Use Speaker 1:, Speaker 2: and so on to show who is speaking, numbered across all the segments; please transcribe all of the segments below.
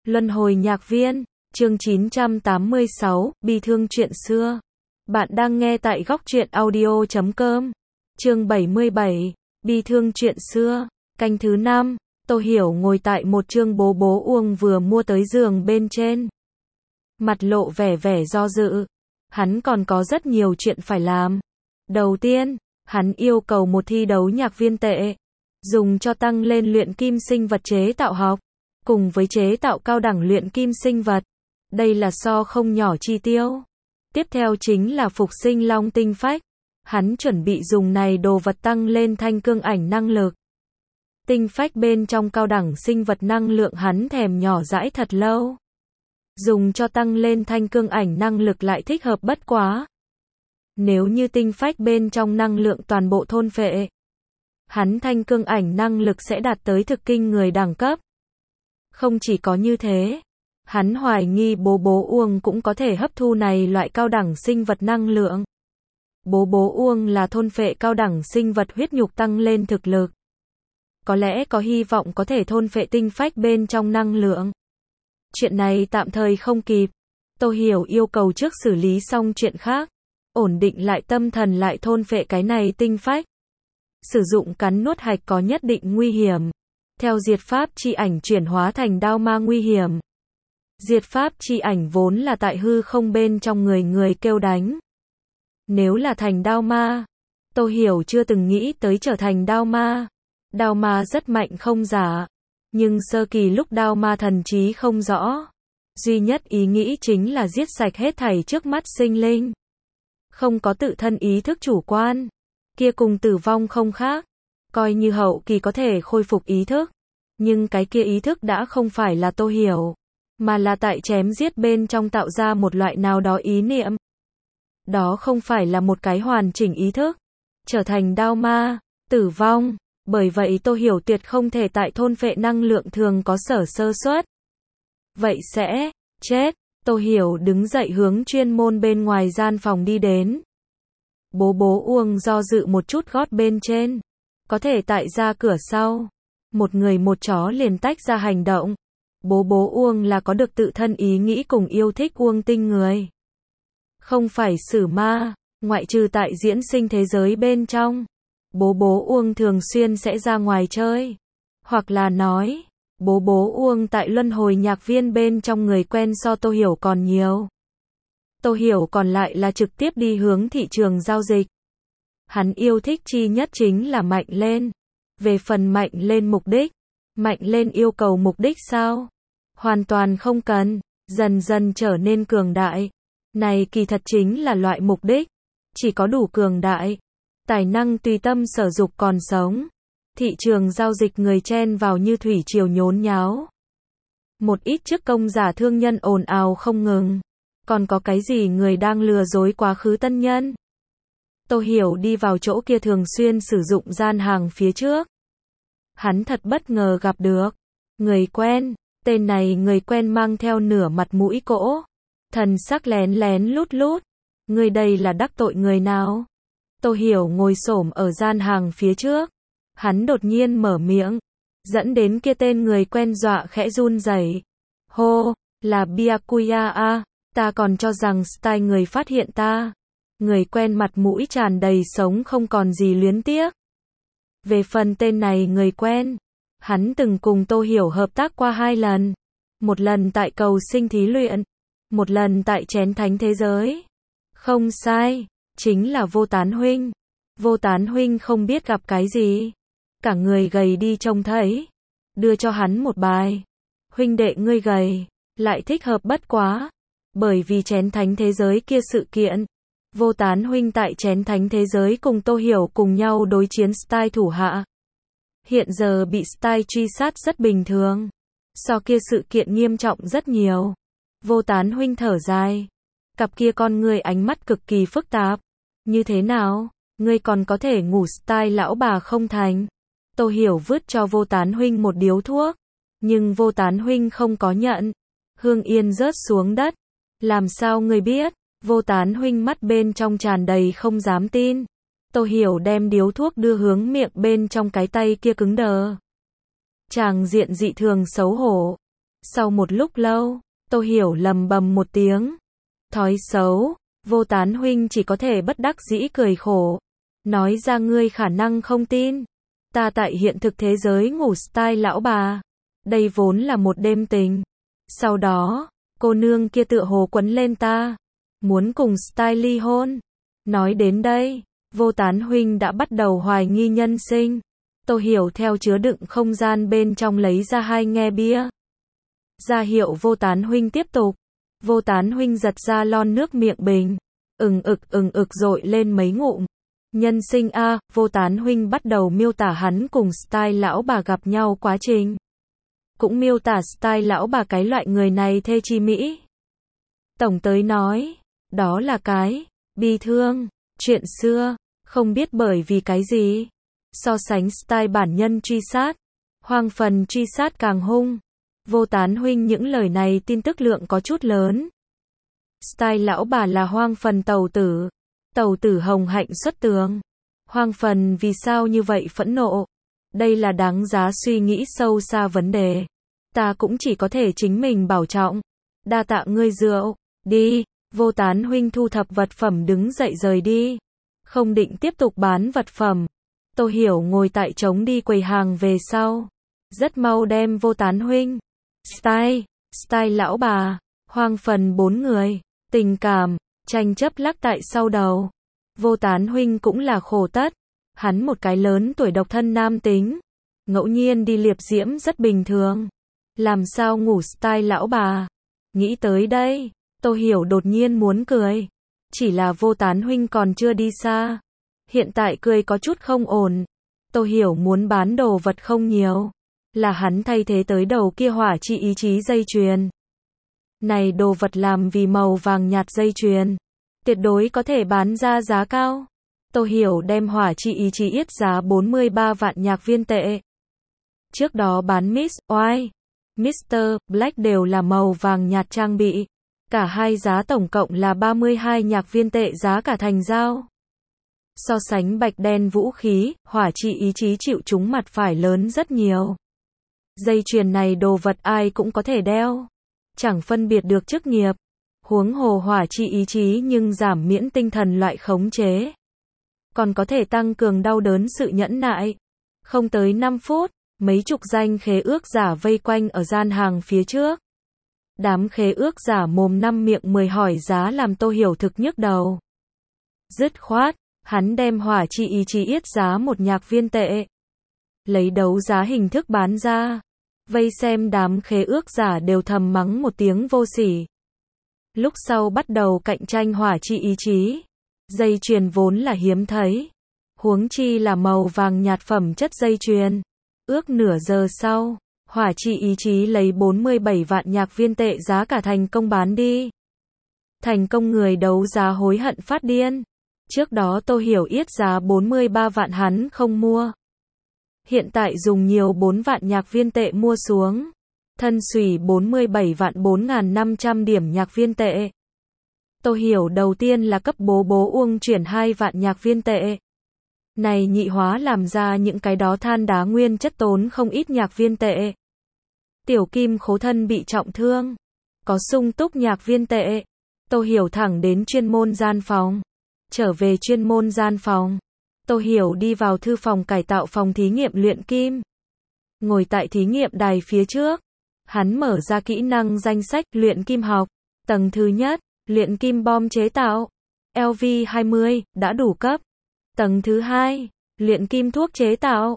Speaker 1: Luân hồi nhạc viên, chương 986, bi thương chuyện xưa. Bạn đang nghe tại góc truyện audio.com. Chương 77, bi thương chuyện xưa, canh thứ 5. Tô Hiểu ngồi tại một chương bố bố Uông vừa mua tới giường bên trên. Mặt lộ vẻ do dự. Hắn còn có rất nhiều chuyện phải làm. Đầu tiên, hắn yêu cầu một thi đấu nhạc viên tệ, dùng cho tăng lên luyện kim sinh vật chế tạo học, cùng với chế tạo cao đẳng luyện kim sinh vật. Đây là so không nhỏ chi tiêu. Tiếp theo chính là phục sinh long tinh phách. Hắn chuẩn bị dùng này đồ vật tăng lên thanh cương ảnh năng lực. Tinh phách bên trong cao đẳng sinh vật năng lượng hắn thèm nhỏ dãi thật lâu. Dùng cho tăng lên thanh cương ảnh năng lực lại thích hợp bất quá. Nếu như tinh phách bên trong năng lượng toàn bộ thôn phệ, hắn thanh cương ảnh năng lực sẽ đạt tới thực kinh người đẳng cấp. Không chỉ có như thế, hắn hoài nghi bố bố Uông cũng có thể hấp thu này loại cao đẳng sinh vật năng lượng. Bố bố Uông là thôn phệ cao đẳng sinh vật huyết nhục tăng lên thực lực. Có lẽ có hy vọng có thể thôn phệ tinh phách bên trong năng lượng. Chuyện này tạm thời không kịp. Tô Hiểu yêu cầu trước xử lý xong chuyện khác, ổn định lại tâm thần lại thôn phệ cái này tinh phách. Sử dụng cắn nuốt hạch có nhất định nguy hiểm. Theo diệt pháp chi ảnh chuyển hóa thành đao ma nguy hiểm. Diệt pháp chi ảnh vốn là tại hư không bên trong người kêu đánh. Nếu là thành đao ma, Tô Hiểu chưa từng nghĩ tới trở thành đao ma. Đao ma rất mạnh không giả, nhưng sơ kỳ lúc đao ma thần trí không rõ. Duy nhất ý nghĩ chính là giết sạch hết thảy trước mắt sinh linh. Không có tự thân ý thức chủ quan, kia cùng tử vong không khác. Coi như hậu kỳ có thể khôi phục ý thức, nhưng cái kia ý thức đã không phải là Tô Hiểu, mà là tại chém giết bên trong tạo ra một loại nào đó ý niệm. Đó không phải là một cái hoàn chỉnh ý thức. Trở thành đao ma, tử vong. Bởi vậy Tô Hiểu tuyệt không thể tại thôn phệ năng lượng thường có sơ suất. Vậy sẽ chết. Tô Hiểu đứng dậy hướng chuyên môn bên ngoài gian phòng đi đến. Bố bố Uông do dự một chút gót bên trên. Có thể tại ra cửa sau. Một người một chó liền tách ra hành động. Bố bố Uông là có được tự thân ý nghĩ cùng yêu thích Uông tinh người. Không phải sử ma, ngoại trừ tại diễn sinh thế giới bên trong. Bố bố Uông thường xuyên sẽ ra ngoài chơi. Hoặc là nói, bố bố Uông tại luân hồi nhạc viên bên trong người quen so Tô Hiểu còn nhiều. Tô Hiểu còn lại là trực tiếp đi hướng thị trường giao dịch. Hắn yêu thích chi nhất chính là mạnh lên. Về phần mạnh lên mục đích, mạnh lên yêu cầu mục đích sao? Hoàn toàn không cần, dần dần trở nên cường đại. Này kỳ thật chính là loại mục đích. Chỉ có đủ cường đại, tài năng tùy tâm sở dục còn sống. Thị trường giao dịch người chen vào như thủy triều nhốn nháo. Một ít chức công giả thương nhân ồn ào không ngừng. Còn có cái gì người đang lừa dối quá khứ tân nhân? Tô Hiểu đi vào chỗ kia thường xuyên sử dụng gian hàng phía trước. Hắn thật bất ngờ gặp được người quen. Tên này người quen mang theo nửa mặt mũi cỗ, thần sắc lén lén lút lút. Người đây là đắc tội người nào? Tô Hiểu ngồi xổm ở gian hàng phía trước. Hắn đột nhiên mở miệng, dẫn đến kia tên người quen dọa khẽ run rẩy. Hô, là Byakuya a, ta còn cho rằng style người phát hiện ta. Người quen mặt mũi tràn đầy sống không còn gì luyến tiếc. Về phần tên này người quen, hắn từng cùng Tô Hiểu hợp tác qua 2 lần. Một lần tại cầu sinh thí luyện, một lần tại chén thánh thế giới. Không sai, chính là Vô Tán huynh. Vô Tán huynh không biết gặp cái gì, cả người gầy đi trông thấy. Đưa cho hắn một bài. Huynh đệ ngươi gầy, lại thích hợp bất quá. Bởi vì chén thánh thế giới kia sự kiện, Vô Tán huynh tại chén thánh thế giới cùng Tô Hiểu cùng nhau đối chiến style thủ hạ. Hiện giờ bị style truy sát rất bình thường. So kia sự kiện nghiêm trọng rất nhiều. Vô Tán huynh thở dài. Cặp kia con ngươi ánh mắt cực kỳ phức tạp. Như thế nào? Ngươi còn có thể ngủ style lão bà không thành? Tô Hiểu vứt cho Vô Tán huynh một điếu thuốc. Nhưng Vô Tán huynh không có nhận. Hương yên rớt xuống đất. Làm sao ngươi biết? Vô Tán huynh mắt bên trong tràn đầy không dám tin. Tô Hiểu đem điếu thuốc đưa hướng miệng bên trong cái tay kia cứng đờ. Tràng diện dị thường xấu hổ. Sau một lúc lâu, Tô Hiểu lầm bầm một tiếng. Thói xấu, Vô Tán huynh chỉ có thể bất đắc dĩ cười khổ. Nói ra ngươi khả năng không tin. Ta tại hiện thực thế giới ngủ style lão bà. Đây vốn là một đêm tình. Sau đó, cô nương kia tựa hồ quấn lên ta. Muốn cùng style ly hôn. Nói đến đây, Vô Tán huynh đã bắt đầu hoài nghi nhân sinh. Tô Hiểu theo chứa đựng không gian bên trong lấy ra 2 nghe bia. Ra hiệu Vô Tán huynh tiếp tục. Vô Tán huynh giật ra lon nước miệng bình. Ừng ực dội lên mấy ngụm. Nhân sinh a, Vô Tán huynh bắt đầu miêu tả hắn cùng style lão bà gặp nhau quá trình. Cũng miêu tả style lão bà cái loại người này thê chi mỹ. Tổng tới nói, đó là cái bi thương, chuyện xưa, không biết bởi vì cái gì. So sánh style bản nhân truy sát, Hoang Phần truy sát càng hung. Vô Tán huynh những lời này tin tức lượng có chút lớn. Style lão bà là Hoang Phần tẩu tử hồng hạnh xuất tường. Hoang Phần vì sao như vậy phẫn nộ? Đây là đáng giá suy nghĩ sâu xa vấn đề. Ta cũng chỉ có thể chính mình bảo trọng. Đa tạ ngươi rượu. Đi, Vô Tán huynh thu thập vật phẩm đứng dậy rời đi. Không định tiếp tục bán vật phẩm. Tô Hiểu ngồi tại trống đi quầy hàng về sau. Rất mau đem Vô Tán huynh. Style lão bà, Hoang Phần 4 người. Tình cảm, tranh chấp lắc tại sau đầu. Vô Tán huynh cũng là khổ tất. Hắn một cái lớn tuổi độc thân nam tính. Ngẫu nhiên đi liệp diễm rất bình thường. Làm sao ngủ style lão bà? Nghĩ tới đây, Tô Hiểu đột nhiên muốn cười. Chỉ là Vô Tán huynh còn chưa đi xa. Hiện tại cười có chút không ổn. Tô Hiểu muốn bán đồ vật không nhiều. Là hắn thay thế tới đầu kia hỏa chi ý chí dây chuyền. Này đồ vật làm vì màu vàng nhạt dây chuyền. Tuyệt đối có thể bán ra giá cao. Tô Hiểu đem hỏa chi ý chí yết giá 43 vạn nhạc viên tệ. Trước đó bán Miss White, Mr. Black đều là màu vàng nhạt trang bị. Cả hai giá tổng cộng là 32 nhạc viên tệ giá cả thành giao. So sánh bạch đen vũ khí, hỏa chi ý chí chịu trúng mặt phải lớn rất nhiều. Dây chuyền này đồ vật ai cũng có thể đeo. Chẳng phân biệt được chức nghiệp. Huống hồ hỏa chi ý chí nhưng giảm miễn tinh thần loại khống chế. Còn có thể tăng cường đau đớn sự nhẫn nại. Không tới 5 phút, mấy chục danh khế ước giả vây quanh ở gian hàng phía trước. Đám khế ước giả mồm năm miệng 10 hỏi giá làm Tô Hiểu thực nhức đầu. Dứt khoát, hắn đem hỏa chi ý chí yết giá 1 nhạc viên tệ. Lấy đấu giá hình thức bán ra. Vây xem đám khế ước giả đều thầm mắng một tiếng vô sỉ. Lúc sau bắt đầu cạnh tranh hỏa chi ý chí. Dây chuyền vốn là hiếm thấy. Huống chi là màu vàng nhạt phẩm chất dây chuyền. Ước nửa giờ sau, hỏa chi ý chí lấy 47 vạn nhạc viên tệ giá cả thành công bán đi. Thành công người đấu giá hối hận phát điên. Trước đó Tô Hiểu yết giá 43 vạn hắn không mua. Hiện tại dùng nhiều 4 vạn nhạc viên tệ mua xuống. Thân xùy 47 vạn 4.500 điểm nhạc viên tệ. Tô Hiểu đầu tiên là cấp bố Uông chuyển 2 vạn nhạc viên tệ. Này nhị hóa làm ra những cái đó than đá nguyên chất tốn không ít nhạc viên tệ. Tiểu Kim khố thân bị trọng thương. Có sung túc nhạc viên tệ. Tô Hiểu thẳng đến chuyên môn gian phòng. Trở về chuyên môn gian phòng. Tô Hiểu đi vào thư phòng cải tạo phòng thí nghiệm luyện kim. Ngồi tại thí nghiệm đài phía trước. Hắn mở ra kỹ năng danh sách luyện kim học. Tầng thứ nhất, luyện kim bom chế tạo. LV20, đã đủ cấp. Tầng thứ hai, luyện kim thuốc chế tạo.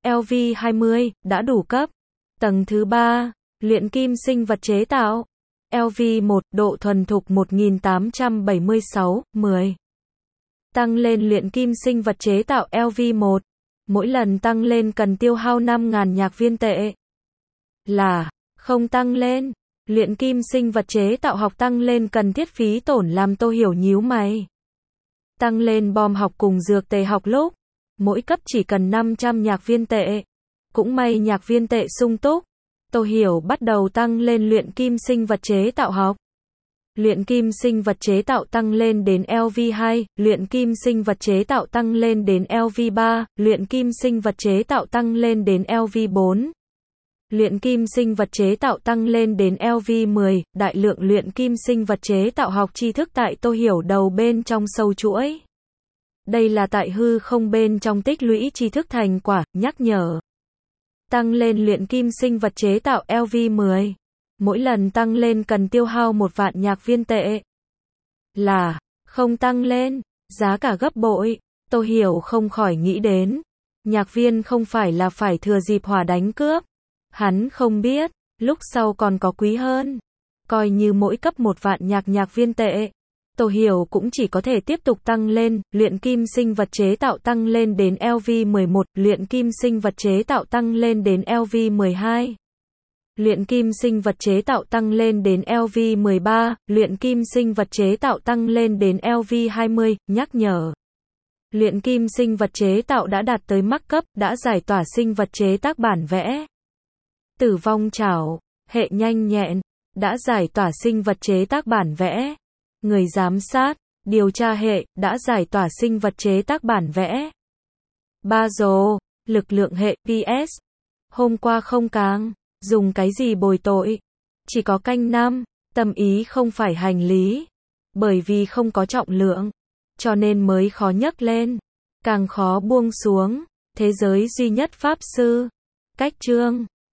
Speaker 1: LV20, đã đủ cấp. Tầng thứ ba, luyện kim sinh vật chế tạo. LV1, độ thuần thục 1876, 10. Tăng lên luyện kim sinh vật chế tạo LV1. Mỗi lần tăng lên cần tiêu hao 5.000 nhạc viên tệ. Là, không tăng lên. Luyện kim sinh vật chế tạo học tăng lên cần thiết phí tổn làm Tô Hiểu nhíu mày. Tăng lên bom học cùng dược tề học lúc. Mỗi cấp chỉ cần 500 nhạc viên tệ. Cũng may nhạc viên tệ sung túc. Tô Hiểu bắt đầu tăng lên luyện kim sinh vật chế tạo học. Luyện kim sinh vật chế tạo tăng lên đến LV2, luyện kim sinh vật chế tạo tăng lên đến LV3, luyện kim sinh vật chế tạo tăng lên đến LV4. Luyện kim sinh vật chế tạo tăng lên đến LV10, đại lượng luyện kim sinh vật chế tạo học tri thức tại Tô Hiểu đầu bên trong sâu chuỗi. Đây là tại hư không bên trong tích lũy tri thức thành quả, nhắc nhở. Tăng lên luyện kim sinh vật chế tạo LV10. Mỗi lần tăng lên cần tiêu hao 1 vạn nhạc viên tệ. Là, không tăng lên, giá cả gấp bội. Tô Hiểu không khỏi nghĩ đến. Nhạc viên không phải là phải thừa dịp hỏa đánh cướp. Hắn không biết, lúc sau còn có quý hơn. Coi như mỗi cấp 1 vạn nhạc viên tệ. Tô Hiểu cũng chỉ có thể tiếp tục tăng lên, luyện kim sinh vật chế tạo tăng lên đến LV11, luyện kim sinh vật chế tạo tăng lên đến LV12. Luyện kim sinh vật chế tạo tăng lên đến LV13, luyện kim sinh vật chế tạo tăng lên đến LV20, nhắc nhở. Luyện kim sinh vật chế tạo đã đạt tới mắc cấp, đã giải tỏa sinh vật chế tác bản vẽ. Tử vong trảo, hệ nhanh nhẹn, đã giải tỏa sinh vật chế tác bản vẽ. Người giám sát, điều tra hệ, đã giải tỏa sinh vật chế tác bản vẽ. Ba rồ, lực lượng hệ, PS. Hôm qua không càng, dùng cái gì bồi tội? Chỉ có canh năm, tâm ý không phải hành lý. Bởi vì không có trọng lượng, cho nên mới khó nhấc lên, càng khó buông xuống. Thế giới duy nhất pháp sư. Cách chương